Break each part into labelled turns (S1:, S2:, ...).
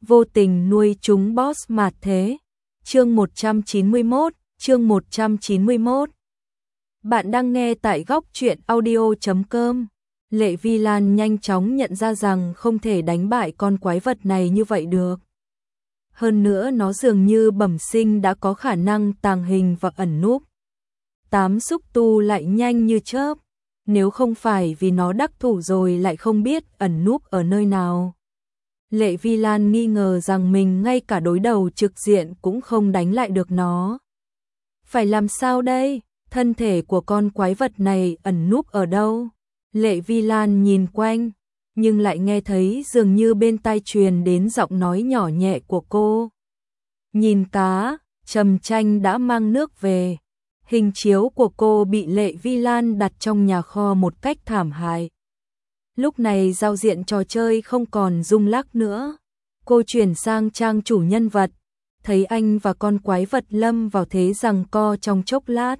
S1: vô tình nuôi chúng boss mà thế. Chương 191. Bạn đang nghe tại góc truyện audio.com. Lệ Vi Lan nhanh chóng nhận ra rằng không thể đánh bại con quái vật này như vậy được. Hơn nữa nó dường như bẩm sinh đã có khả năng tàng hình và ẩn núp. 8 xúc tu lại nhanh như chớp, nếu không phải vì nó đắc thủ rồi lại không biết ẩn núp ở nơi nào. Lệ Vi Lan nghi ngờ rằng mình ngay cả đối đầu trực diện cũng không đánh lại được nó. Phải làm sao đây? Thân thể của con quái vật này ẩn núp ở đâu? Lệ Vi Lan nhìn quanh, nhưng lại nghe thấy dường như bên tai truyền đến giọng nói nhỏ nhẹ của cô. Nhìn cá, Trầm Tranh đã mang nước về. Hình chiếu của cô bị Lệ Vi Lan đặt trong nhà kho một cách thảm hại. Lúc này giao diện trò chơi không còn rung lắc nữa. Cô chuyển sang trang chủ nhân vật, thấy anh và con quái vật lâm vào thế giằng co trong chốc lát.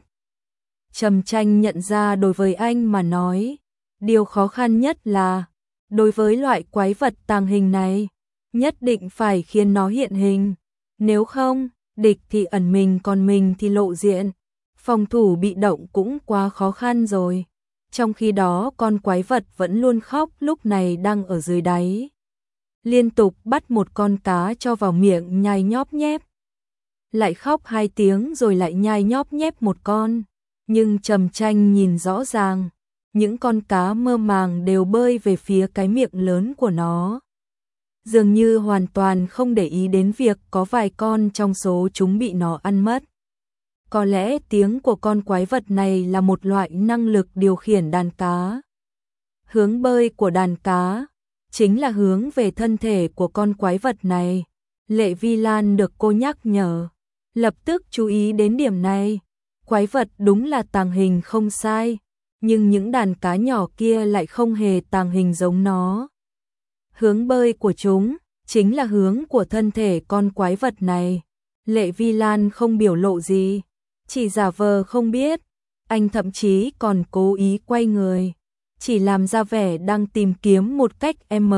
S1: Trầm Tranh nhận ra đối với anh mà nói, điều khó khăn nhất là, đối với loại quái vật tàng hình này, nhất định phải khiến nó hiện hình. Nếu không, địch thì ẩn mình còn mình thì lộ diện. Phòng thủ bị động cũng quá khó khăn rồi. Trong khi đó con quái vật vẫn luôn khóc, lúc này đang ở dưới đáy. Liên tục bắt một con cá cho vào miệng nhai nhóp nhép. Lại khóc 2 tiếng rồi lại nhai nhóp nhép một con. Nhưng Trầm Tranh nhìn rõ ràng, những con cá mơ màng đều bơi về phía cái miệng lớn của nó. Dường như hoàn toàn không để ý đến việc có vài con trong số chúng bị nó ăn mất. Có lẽ tiếng của con quái vật này là một loại năng lực điều khiển đàn cá. Hướng bơi của đàn cá chính là hướng về thân thể của con quái vật này. Lệ Vi Lan được cô nhắc nhở, lập tức chú ý đến điểm này. Quái vật đúng là tàng hình không sai, nhưng những đàn cá nhỏ kia lại không hề tàng hình giống nó. Hướng bơi của chúng chính là hướng của thân thể con quái vật này. Lệ Vi Lan không biểu lộ gì, chỉ giả vờ không biết. Anh thậm chí còn cố ý quay người, chỉ làm ra vẻ đang tìm kiếm một cách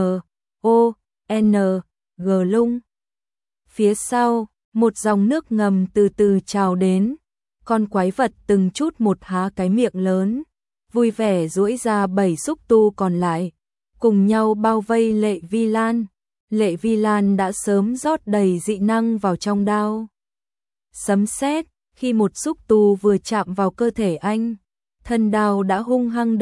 S1: M.O.N.G lung. Phía sau, một dòng nước ngầm từ từ trào đến. Con quái vật từng chút một há cái miệng lớn, vui vẻ duỗi ra 7 xúc tu còn lại, cùng nhau bao vây Lệ Vi Lan. Lệ Vi Lan đã sớm rót đầy dị năng vào trong đao. Sấm sét, khi một xúc tu vừa chạm vào cơ thể anh, thân đao đã hung hăng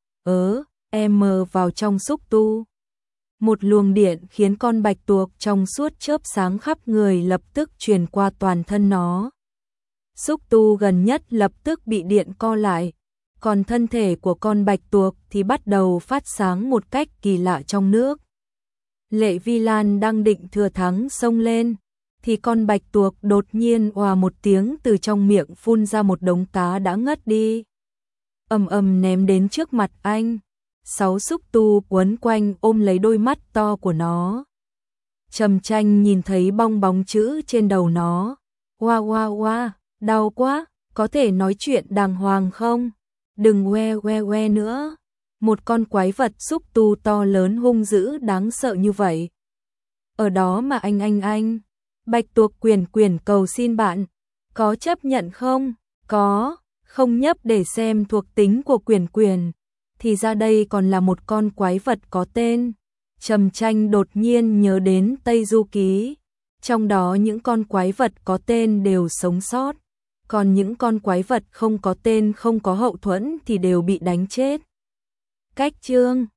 S1: vào trong xúc tu. Một luồng điện khiến con bạch tuộc trong suốt chớp sáng khắp người lập tức truyền qua toàn thân nó. Xúc tu gần nhất lập tức bị điện co lại, còn thân thể của con bạch tuộc thì bắt đầu phát sáng một cách kỳ lạ trong nước. Lệ Vi Lan đang định thừa thắng xông lên, thì con bạch tuộc đột nhiên òa một tiếng từ trong miệng phun ra một đống cá đã ngất đi. Ném đến trước mặt anh. 6 xúc tu quấn quanh ôm lấy đôi mắt to của nó. Trầm Tranh nhìn thấy bong bóng chữ trên đầu nó. Oa, đau quá, có thể nói chuyện đàng hoàng không? Đừng que nữa. Một con quái vật xúc tu to lớn hung dữ đáng sợ như vậy. Ở đó mà anh. Bạch tuộc quyển cầu xin bạn. Có chấp nhận không? Có, không nhấp để xem thuộc tính của quyển. Thì ra đây còn là một con quái vật có tên. Trầm Tranh đột nhiên nhớ đến Tây Du Ký. Trong đó những con quái vật có tên đều sống sót. Còn những con quái vật không có tên, không có hậu thuẫn thì đều bị đánh chết. Cách chương